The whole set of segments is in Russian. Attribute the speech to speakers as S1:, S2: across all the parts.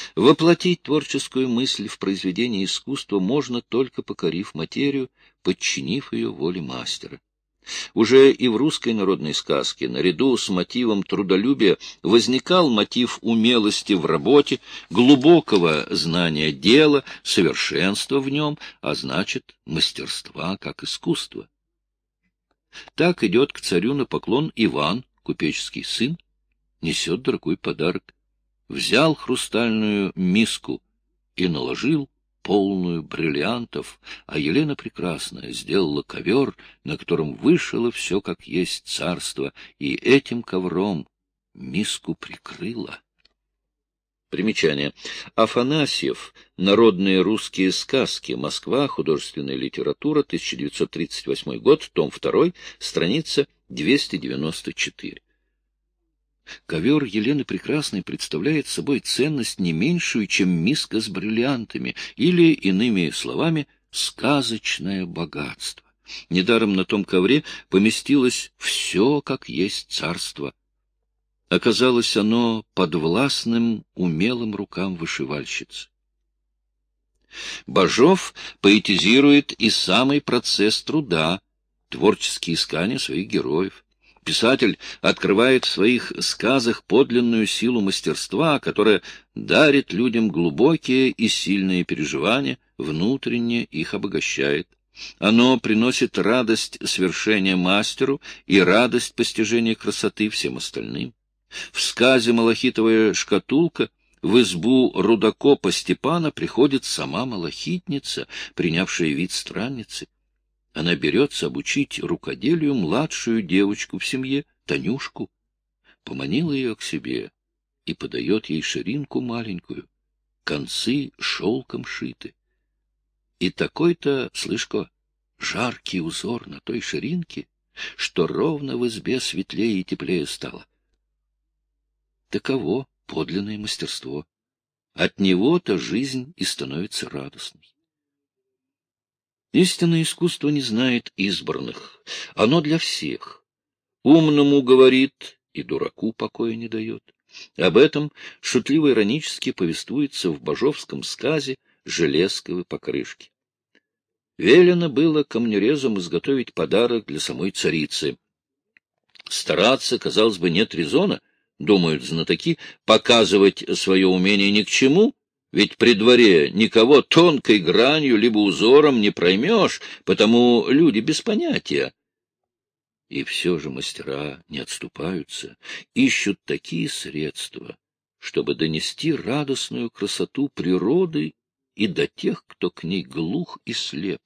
S1: Воплотить творческую мысль в произведение искусства можно только покорив материю, подчинив ее воле мастера. Уже и в русской народной сказке наряду с мотивом трудолюбия возникал мотив умелости в работе, глубокого знания дела, совершенства в нем, а значит, мастерства как искусства. Так идет к царю на поклон Иван, купеческий сын, несет дорогой подарок. Взял хрустальную миску и наложил полную бриллиантов, а Елена Прекрасная сделала ковер, на котором вышило все как есть царство, и этим ковром миску прикрыла. Примечание. Афанасьев. Народные русские сказки. Москва. Художественная литература. 1938 год. Том 2. Страница 294. Ковер Елены Прекрасной представляет собой ценность не меньшую, чем миска с бриллиантами, или, иными словами, сказочное богатство. Недаром на том ковре поместилось все, как есть царство. Оказалось оно подвластным умелым рукам вышивальщицы. Бажов поэтизирует и самый процесс труда, творческие искания своих героев. Писатель открывает в своих сказах подлинную силу мастерства, которая дарит людям глубокие и сильные переживания, внутренне их обогащает. Оно приносит радость свершения мастеру и радость постижения красоты всем остальным. В сказе «Малахитовая шкатулка» в избу рудокопа Степана приходит сама малахитница, принявшая вид странницы. Она берется обучить рукоделию младшую девочку в семье, Танюшку. Поманила ее к себе и подает ей ширинку маленькую, концы шелком шиты. И такой-то, слышь-ка, жаркий узор на той ширинке, что ровно в избе светлее и теплее стало. Таково подлинное мастерство. От него-то жизнь и становится радостной. Истинное искусство не знает избранных. Оно для всех. Умному говорит и дураку покоя не дает. Об этом шутливо-иронически повествуется в бажовском сказе «Железковы покрышки». Велено было камнерезам изготовить подарок для самой царицы. Стараться, казалось бы, нет резона, думают знатоки, показывать свое умение ни к чему, ведь при дворе никого тонкой гранью либо узором не проймешь, потому люди без понятия. И все же мастера не отступаются, ищут такие средства, чтобы донести радостную красоту природы и до тех, кто к ней глух и слеп.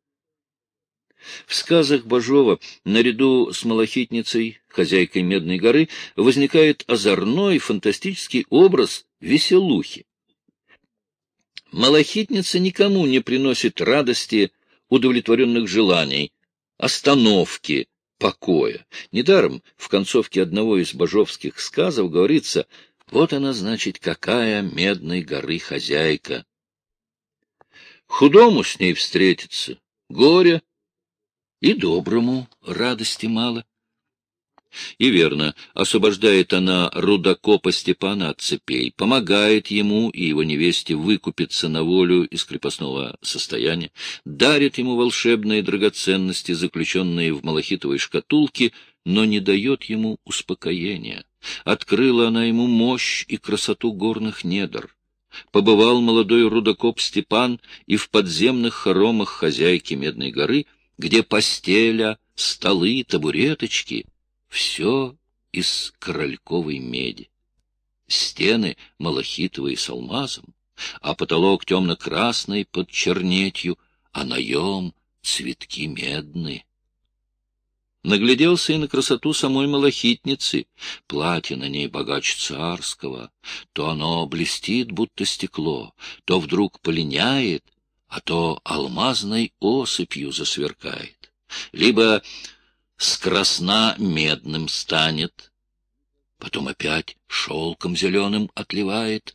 S1: В сказах Бажова наряду с малахитницей, хозяйкой Медной горы, возникает озорной фантастический образ веселухи. Малахитница никому не приносит радости, удовлетворенных желаний, остановки, покоя. Недаром в концовке одного из бажовских сказов говорится: «Вот она, значит, какая Медной горы хозяйка». Худому с ней встретиться горе, и доброму радости мало. И верно, освобождает она рудокопа Степана от цепей, помогает ему и его невесте выкупиться на волю из крепостного состояния, дарит ему волшебные драгоценности, заключенные в малахитовой шкатулке, но не дает ему успокоения. Открыла она ему мощь и красоту горных недр. Побывал молодой рудокоп Степан и в подземных хоромах хозяйки Медной горы, где постеля, столы, табуреточки — все из корольковой меди. Стены малахитовые с алмазом, а потолок темно-красный под чернетью, а наем цветки медные. Нагляделся и на красоту самой малахитницы. Платье на ней богаче царского. То оно блестит, будто стекло, то вдруг полиняет, а то алмазной осыпью засверкает. Либо с красна медным станет, потом опять шелком зеленым отливает.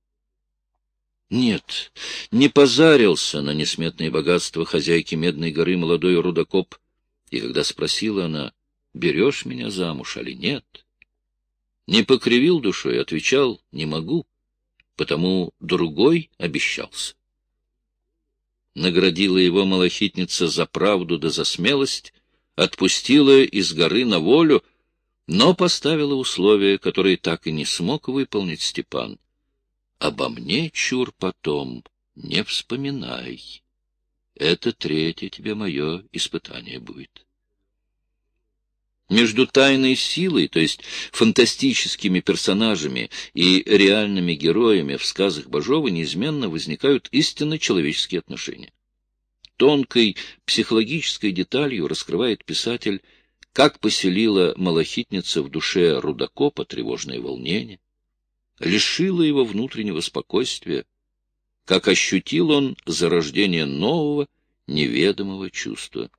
S1: Нет, не позарился на несметные богатства хозяйки Медной горы молодой рудокоп, и когда спросила она: «Берешь меня замуж, али нет?», не покривил душой, отвечал: «Не могу». потому другой обещался. Наградила его малахитница за правду да за смелость, отпустила из горы на волю, но поставила условия, которые так и не смог выполнить Степан. «Обо мне, чур, потом не вспоминай. Это третье тебе мое испытание будет». Между тайной силой, то есть фантастическими персонажами и реальными героями в сказах Бажова неизменно возникают истинно человеческие отношения. Тонкой психологической деталью раскрывает писатель, как поселила малахитница в душе рудокопа тревожное волнение, лишила его внутреннего спокойствия, как ощутил он зарождение нового, неведомого чувства.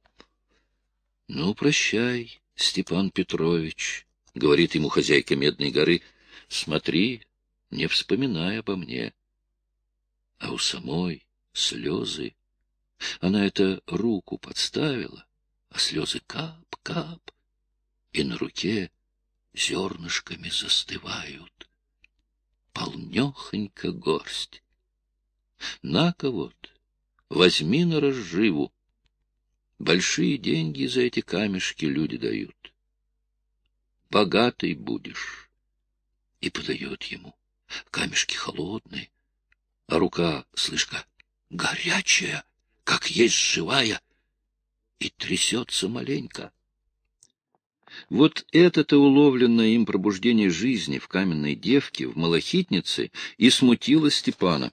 S1: — Ну, прощай, Степан Петрович, — говорит ему хозяйка Медной горы, — смотри, не вспоминай обо мне. А у самой слезы. Она это руку подставила, а слезы кап-кап, и на руке зернышками застывают. Полнехонько горсть. На-ка вот, возьми на разживу. Большие деньги за эти камешки люди дают. Богатый будешь. И подает ему. Камешки холодные, а рука, слышь-ка, горячая, как есть живая, и трясется маленько. Вот это-то уловленное им пробуждение жизни в каменной девке, в малахитнице, и смутило Степана.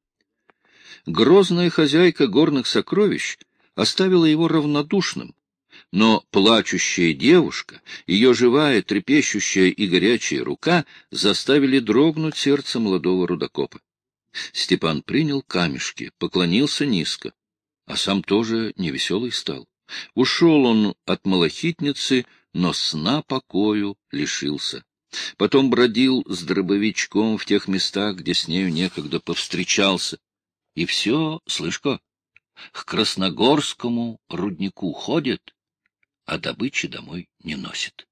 S1: Грозная хозяйка горных сокровищ оставила его равнодушным, но плачущая девушка, ее живая, трепещущая и горячая рука заставили дрогнуть сердце молодого рудокопа. Степан принял камешки, поклонился низко, а сам тоже невеселый стал. Ушел он от малахитницы, но сна покою лишился. Потом бродил с дробовичком в тех местах, где с нею некогда повстречался. И все, слышь-ка, к Красногорскому руднику ходит, а добычи домой не носит.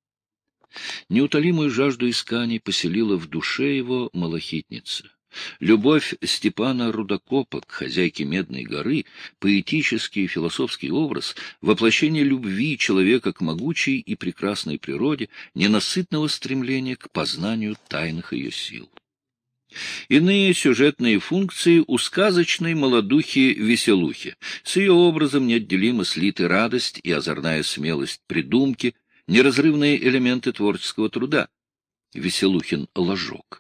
S1: Неутолимую жажду исканий поселила в душе его малахитница. Любовь Степана Рудокопа к хозяйке Медной горы, поэтический и философский образ, воплощение любви человека к могучей и прекрасной природе, ненасытного стремления к познанию тайных ее сил. Иные сюжетные функции у сказочной молодухи-веселухи. С ее образом неотделимо слиты радость и озорная смелость придумки, неразрывные элементы творческого труда. Веселухин ложок.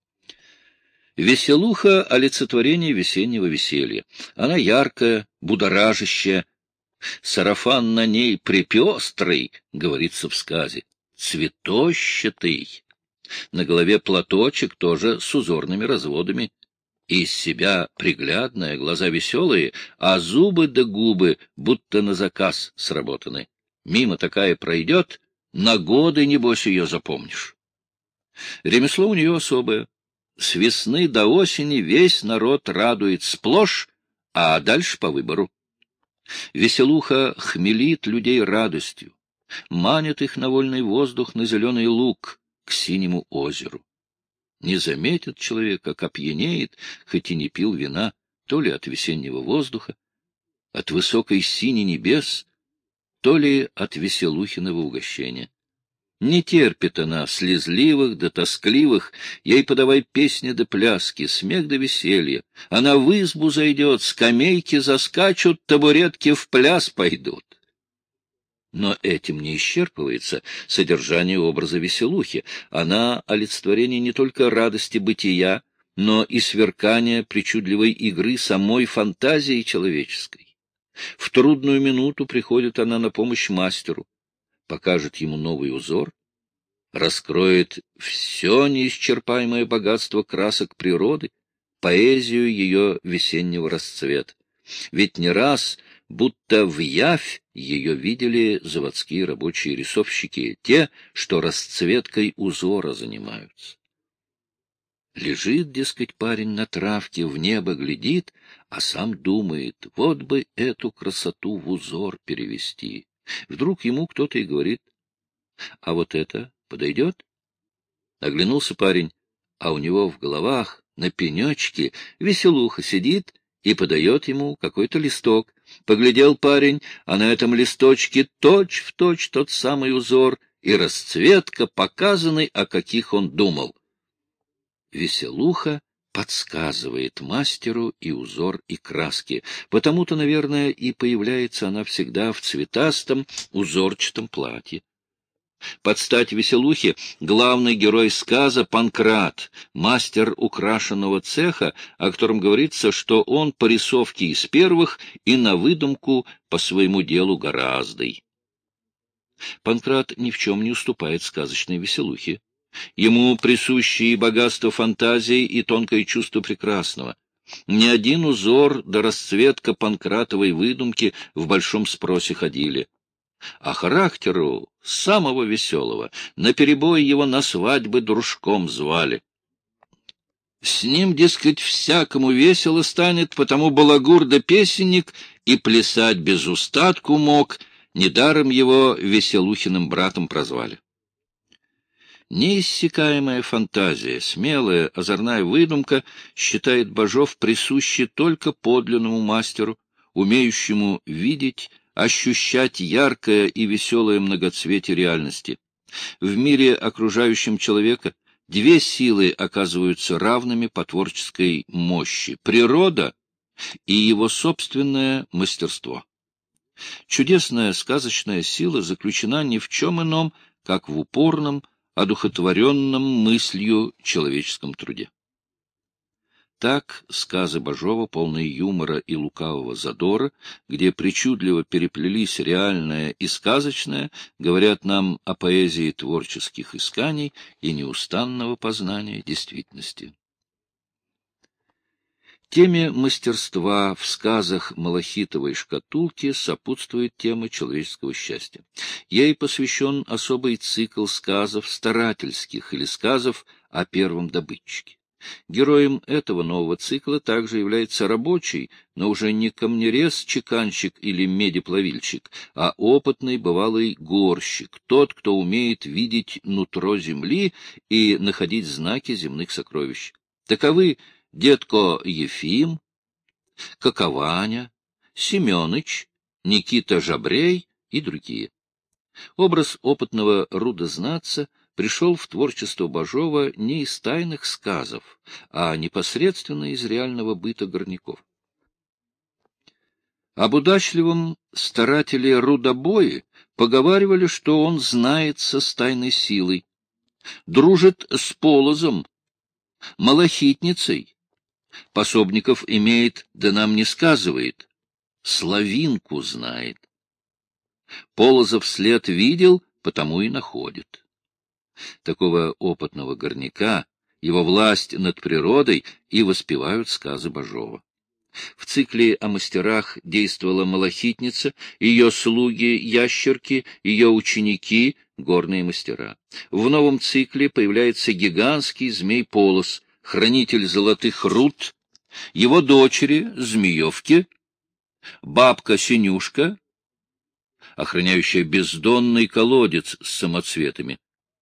S1: Веселуха — олицетворение весеннего веселья. Она яркая, будоражащая. Сарафан на ней припестрый, говорится в сказе, цветощатый. На голове платочек тоже с узорными разводами. Из себя приглядная, глаза веселые, а зубы да губы будто на заказ сработаны. Мимо такая пройдет, на годы, небось, ее запомнишь. Ремесло у нее особое. С весны до осени весь народ радует сплошь, а дальше по выбору. Веселуха хмелит людей радостью, манит их на вольный воздух, на зеленый луг, к синему озеру. Не заметит человек, как опьянеет, хоть и не пил вина, то ли от весеннего воздуха, от высокой сини небес, то ли от веселухиного угощения. Не терпит она слезливых да тоскливых, ей подавай песни да пляски, смех да веселье. Она в избу зайдет, скамейки заскачут, табуретки в пляс пойдут. Но этим не исчерпывается содержание образа веселухи. Она — олицетворение не только радости бытия, но и сверкания причудливой игры самой фантазии человеческой. В трудную минуту приходит она на помощь мастеру, покажет ему новый узор, раскроет все неисчерпаемое богатство красок природы, поэзию ее весеннего расцвета. Ведь не раз, будто вявь, ее видели заводские рабочие рисовщики, те, что расцветкой узора занимаются. Лежит, дескать, парень на травке, в небо глядит, а сам думает, вот бы эту красоту в узор перевести. Вдруг ему кто-то и говорит: а вот это подойдет? Оглянулся парень, а у него в головах на пенечке Веселуха сидит и подает ему какой-то листок. Поглядел парень, а на этом листочке точь-в-точь тот самый узор и расцветка, показанный, о каких он думал. Веселуха подсказывает мастеру и узор, и краски. Потому-то, наверное, и появляется она всегда в цветастом узорчатом платье. Под стать Веселухе главный герой сказа Панкрат, мастер украшенного цеха, о котором говорится, что он по рисовке из первых и на выдумку по своему делу гораздой. Панкрат ни в чем не уступает сказочной Веселухе. Ему присущи и богатство фантазии, и тонкое чувство прекрасного. Ни один узор до расцветка Панкратовой выдумки в большом спросе ходили. А характеру самого веселого наперебой его на свадьбы дружком звали. С ним, дескать, всякому весело станет, потому балагур да песенник и плясать без устатку мог, недаром его Веселухиным братом прозвали. Неиссякаемая фантазия, смелая, озорная выдумка, считает Бажов, присущей только подлинному мастеру, умеющему видеть, ощущать яркое и веселое многоцветие реальности. В мире, окружающем человека, две силы оказываются равными по творческой мощи — природа и его собственное мастерство. Чудесная сказочная сила заключена ни в чем ином, как в упорном, одухотворенном мыслью человеческом труде. Так сказы Бажова, полные юмора и лукавого задора, где причудливо переплелись реальное и сказочное, говорят нам о поэзии творческих исканий и неустанного познания действительности. Теме мастерства в сказах Малахитовой шкатулки сопутствует тема человеческого счастья. Ей посвящен особый цикл сказов старательских или сказов о первом добытчике. Героем этого нового цикла также является рабочий, но уже не камнерез-чеканщик или медиплавильщик, а опытный бывалый горщик, тот, кто умеет видеть нутро земли и находить знаки земных сокровищ. Таковы дедко Ефим, Какованя, Семёныч, Никита Жабрей и другие. Образ опытного рудознатца пришел в творчество Бажова не из тайных сказов, а непосредственно из реального быта горняков. Об удачливом старателе рудобое поговаривали, что он знается с тайной силой, дружит с Полозом, малахитницей, пособников имеет, да нам не сказывает, славинку знает. Полозов след видел, потому и находит. Такого опытного горняка, его власть над природой и воспевают сказы Бажова. В цикле о мастерах действовала малахитница, ее слуги-ящерки, ее ученики — горные мастера. В новом цикле появляется гигантский змей Полос, хранитель золотых руд, его дочери — змеевки, бабка Синюшка, охраняющая бездонный колодец с самоцветами,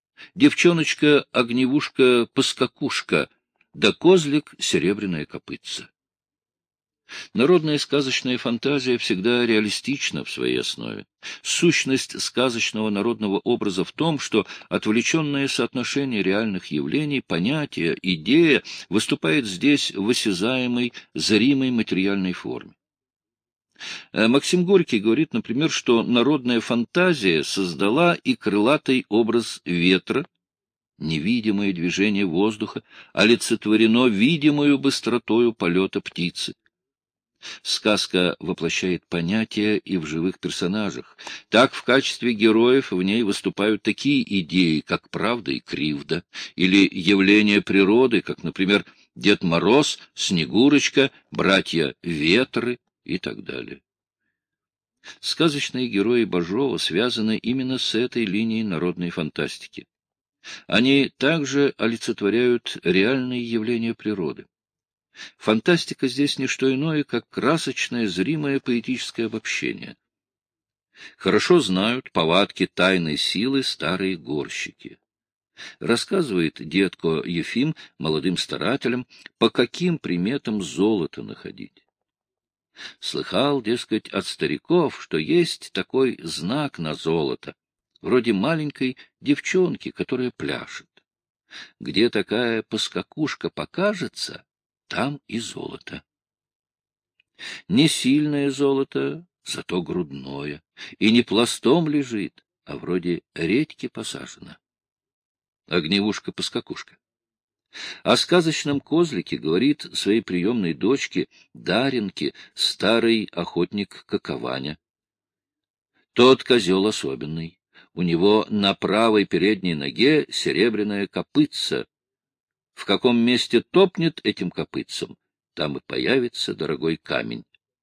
S1: девчоночка-огневушка-поскакушка, да козлик серебряная копытца. Народная сказочная фантазия всегда реалистична в своей основе. Сущность сказочного народного образа в том, что отвлеченное соотношение реальных явлений, понятия, идея выступает здесь в осязаемой, зримой материальной форме. Максим Горький говорит, например, что народная фантазия создала и крылатый образ ветра, невидимое движение воздуха олицетворено видимою быстротою полета птицы. Сказка воплощает понятия и в живых персонажах. Так в качестве героев в ней выступают такие идеи, как правда и кривда, или явления природы, как, например, Дед Мороз, Снегурочка, братья Ветры и так далее. Сказочные герои Бажова связаны именно с этой линией народной фантастики. Они также олицетворяют реальные явления природы. Фантастика здесь не что иное, как красочное, зримое поэтическое обобщение. Хорошо знают повадки тайной силы старые горщики. Рассказывает дедко Ефим молодым старателям, по каким приметам золото находить. Слыхал, дескать, от стариков, что есть такой знак на золото, вроде маленькой девчонки, которая пляшет. Где такая поскакушка покажется, там и золото. Не сильное золото, зато грудное, и не пластом лежит, а вроде редьки посажено. Огневушка-поскакушка. О сказочном козлике говорит своей приемной дочке Дареньке старый охотник Какованя. Тот козел особенный. У него на правой передней ноге серебряная копытца. В каком месте топнет этим копытцем, там и появится дорогой камень.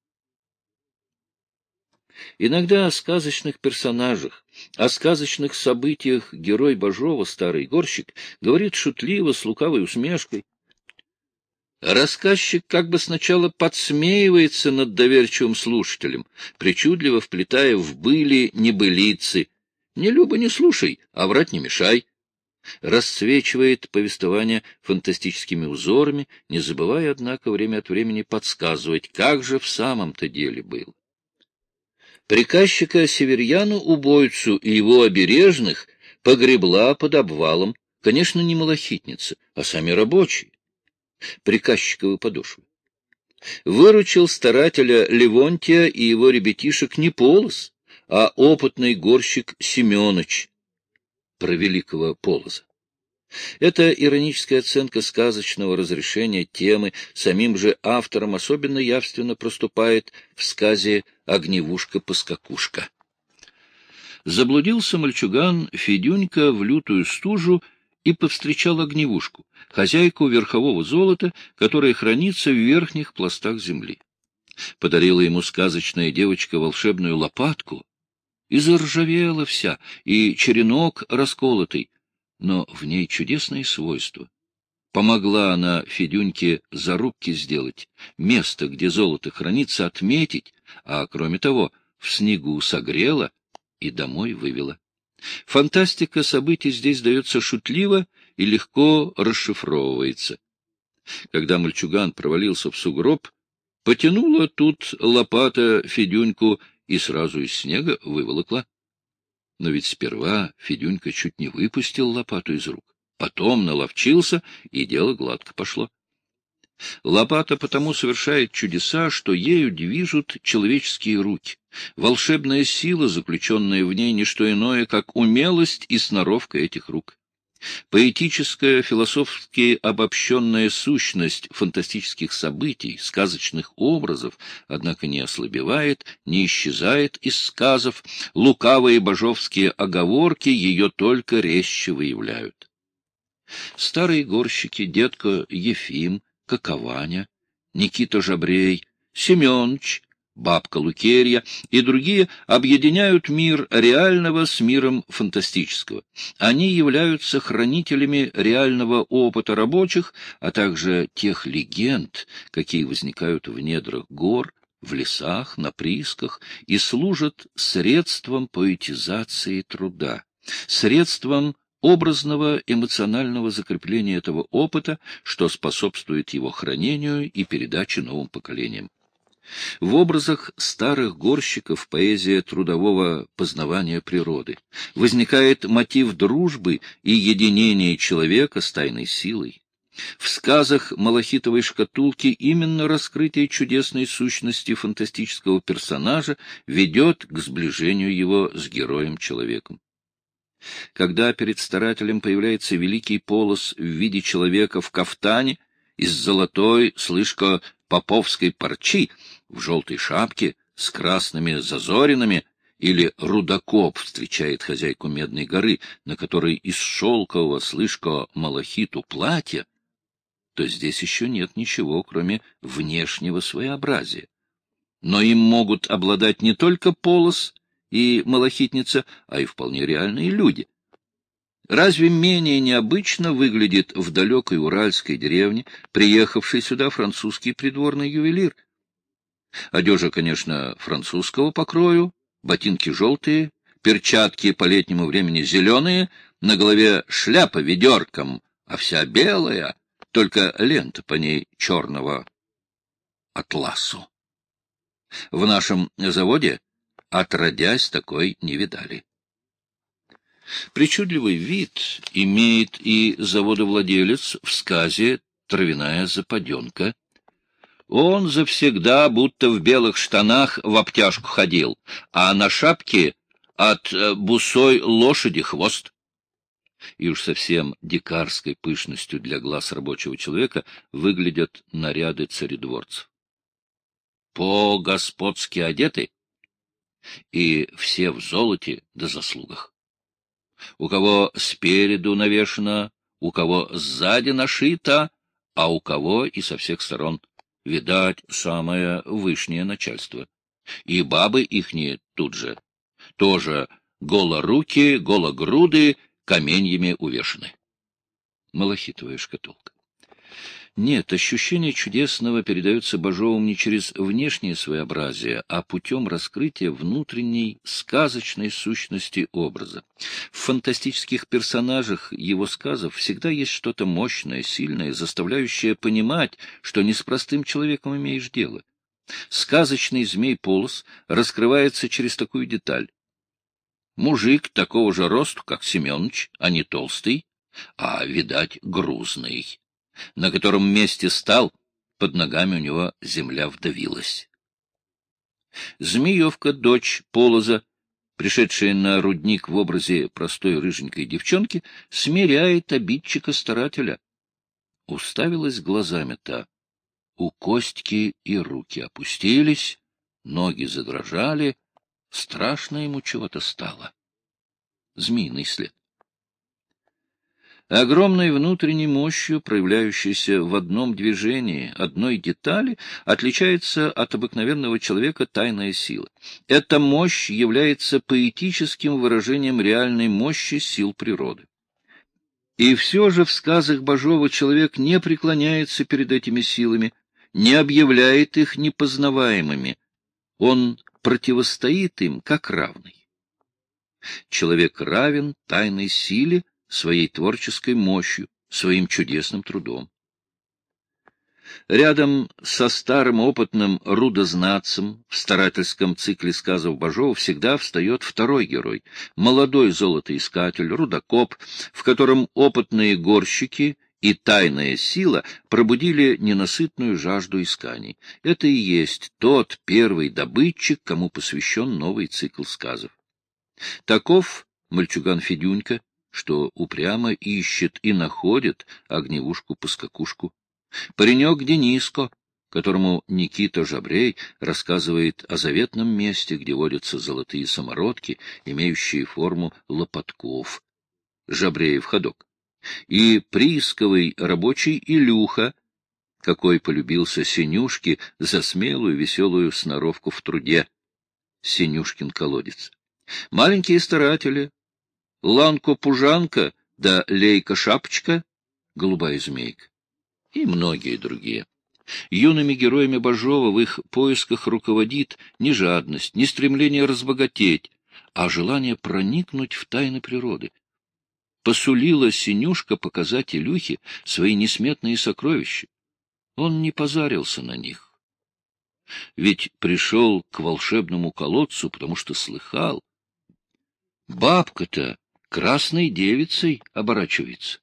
S1: Иногда о сказочных персонажах, о сказочных событиях герой Бажова, старый горщик, говорит шутливо, с лукавой усмешкой. Рассказчик как бы сначала подсмеивается над доверчивым слушателем, причудливо вплетая в были небылицы. Не люба не слушай, а врать не мешай. Расцвечивает повествование фантастическими узорами, не забывая, однако, время от времени подсказывать, как же в самом-то деле было. Приказчика Северьяну убойцу и его обережных погребла под обвалом, конечно, не малахитница, а сами рабочие, приказчиковы подошвы. Выручил старателя Левонтия и его ребятишек не Полоз, а опытный горщик Семеныч, про великого Полоза. Эта ироническая оценка сказочного разрешения темы самим же автором особенно явственно проступает в сказе «Огневушка-поскакушка». Заблудился мальчуган Федюнька в лютую стужу и повстречал Огневушку, хозяйку верхового золота, которое хранится в верхних пластах земли. Подарила ему сказочная девочка волшебную лопатку, и заржавела вся, и черенок расколотый, но в ней чудесные свойства. Помогла она Федюньке зарубки сделать, место, где золото хранится, отметить, а, кроме того, в снегу согрела и домой вывела. Фантастика событий здесь дается шутливо и легко расшифровывается. Когда мальчуган провалился в сугроб, потянула тут лопата Федюньку и сразу из снега выволокла. Но ведь сперва Федюнька чуть не выпустил лопату из рук, потом наловчился, и дело гладко пошло. Лопата потому совершает чудеса, что ею движут человеческие руки. Волшебная сила, заключенная в ней, не что иное, как умелость и сноровка этих рук. Поэтическая, философски обобщенная сущность фантастических событий, сказочных образов, однако не ослабевает, не исчезает из сказов, лукавые бажовские оговорки ее только резче выявляют. Старые горщики, дедко Ефим, Какованя, Никита Жабрей, Семеныч, бабка Лукерья и другие объединяют мир реального с миром фантастического. Они являются хранителями реального опыта рабочих, а также тех легенд, какие возникают в недрах гор, в лесах, на приисках, и служат средством поэтизации труда, средством образного эмоционального закрепления этого опыта, что способствует его хранению и передаче новым поколениям. В образах старых горщиков поэзия трудового познавания природы. Возникает мотив дружбы и единения человека с тайной силой. В сказах малахитовой шкатулки именно раскрытие чудесной сущности фантастического персонажа ведет к сближению его с героем-человеком. Когда перед старателем появляется великий Полоз в виде человека в кафтане, из золотой, слышко, поповской парчи, в желтой шапке с красными зазоринами, или рудокоп встречает хозяйку Медной горы, на которой из шелкового, слышко, малахиту платья, то здесь еще нет ничего, кроме внешнего своеобразия. Но им могут обладать не только Полоз и малахитница, а и вполне реальные люди. Разве менее необычно выглядит в далекой уральской деревне приехавший сюда французский придворный ювелир? Одежа, конечно, французского покрою, ботинки желтые, перчатки по летнему времени зеленые, На голове шляпа ведерком, а вся белая, только лента по ней черного атласу. В нашем заводе отродясь такой не видали. Причудливый вид имеет и заводовладелец в сказе «Травяная западенка». Он завсегда будто в белых штанах в обтяжку ходил, а на шапке от бусой лошади хвост. И уж совсем дикарской пышностью для глаз рабочего человека выглядят наряды царедворцев. По-господски одеты, и все в золоте да заслугах. У кого спереду навешано, у кого сзади нашито, а у кого и со всех сторон. Видать, самое вышнее начальство. И бабы ихние тут же, тоже голоруки, гологруды, каменьями увешаны. Малахитовая шкатулка. Нет, ощущение чудесного передается Бажовым не через внешнее своеобразие, а путем раскрытия внутренней сказочной сущности образа. В фантастических персонажах его сказов всегда есть что-то мощное, сильное, заставляющее понимать, что не с простым человеком имеешь дело. Сказочный змей Полос раскрывается через такую деталь. Мужик такого же росту, как Семеныч, а не толстый, а, видать, грузный, на котором месте стал, под ногами у него земля вдавилась. Змеевка, дочь Полоза, пришедшая на рудник в образе простой рыженькой девчонки, смиряет обидчика-старателя. Уставилась глазами та. У Костьки и руки опустились, ноги задрожали, страшно ему чего-то стало. Змеиный след. Огромной внутренней мощью, проявляющейся в одном движении, одной детали, отличается от обыкновенного человека тайная сила. Эта мощь является поэтическим выражением реальной мощи сил природы. И все же в сказах Бажова человек не преклоняется перед этими силами, не объявляет их непознаваемыми. Он противостоит им как равный. Человек равен тайной силе, своей творческой мощью, своим чудесным трудом. Рядом со старым опытным рудознатцем в старательском цикле сказов Бажова всегда встает второй герой, молодой золотоискатель, рудокоп, в котором опытные горщики и тайная сила пробудили ненасытную жажду исканий. Это и есть тот первый добытчик, кому посвящен новый цикл сказов. Таков мальчуган Федюнька, что упрямо ищет и находит огневушку-поскакушку. Паренек Дениско, которому Никита Жабрей рассказывает о заветном месте, где водятся золотые самородки, имеющие форму лопатков. Жабреев ходок. И приисковый рабочий Илюха, какой полюбился Сенюшке за смелую веселую сноровку в труде. Сенюшкин колодец. Маленькие старатели, Ланко-Пужанка да Лейка-Шапочка, Голубая змейка и многие другие. Юными героями Бажова в их поисках руководит не жадность, не стремление разбогатеть, а желание проникнуть в тайны природы. Посулила Синюшка показать Илюхе свои несметные сокровища. Он не позарился на них. Ведь пришел к волшебному колодцу, потому что слыхал. Бабка-то красной девицей оборачивается.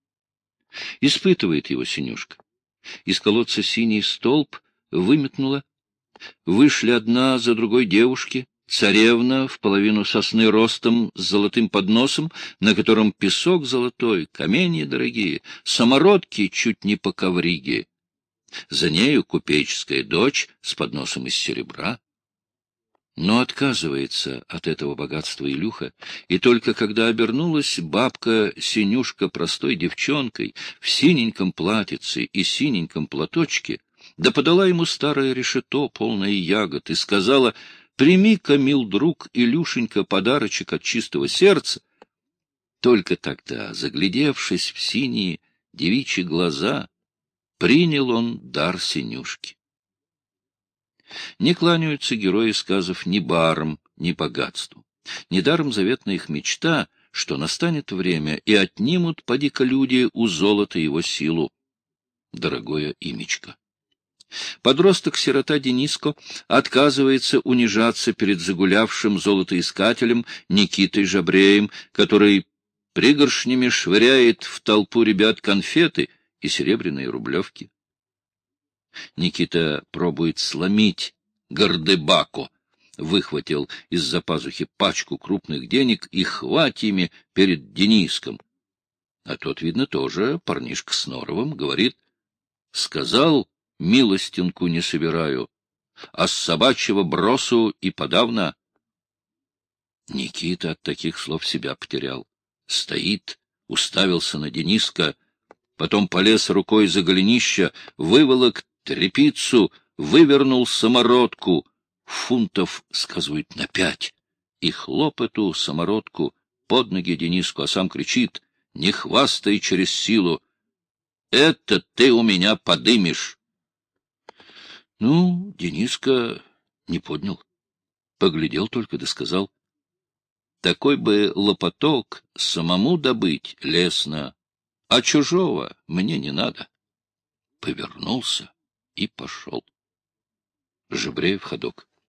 S1: Испытывает его Синюшка. Из колодца синий столб выметнула. Вышли одна за другой девушки. Царевна в половину сосны ростом с золотым подносом, на котором песок золотой, каменья дорогие, самородки чуть не по ковриге. За нею купеческая дочь с подносом из серебра. Но отказывается от этого богатства Илюха, и только когда обернулась бабка Синюшка простой девчонкой в синеньком платьице и синеньком платочке, да подала ему старое решето, полное ягод, и сказала: «Прими-ка, мил друг, Илюшенька, подарочек от чистого сердца». Только тогда, заглядевшись в синие девичьи глаза, принял он дар Синюшки. Не кланяются герои сказов ни барам, ни богатству. Недаром заветная их мечта, что настанет время, и отнимут, поди-ка люди, у золота его силу. Дорогое имечко. Подросток-сирота Дениско отказывается унижаться перед загулявшим золотоискателем Никитой Жабреем, который пригоршнями швыряет в толпу ребят конфеты и серебряные рублевки. Никита пробует сломить Гордебако, выхватил из-за пазухи пачку крупных денег и хвать ими перед Дениском. А тот, видно, тоже парнишка с норовом, говорит: сказал, милостинку не собираю, а с собачьего бросу и подавно. Никита от таких слов себя потерял. Стоит, уставился на Дениска, потом полез рукой за голенище, выволок тряпицу, вывернул самородку, фунтов, сказывают, на 5, и хлоп эту самородку под ноги Дениску, а сам кричит: не хвастай через силу, это ты у меня подымешь. Ну, Дениска не поднял, поглядел только да сказал: такой бы лопоток самому добыть лестно, а чужого мне не надо. Повернулся и пошел. Жабреев ходок.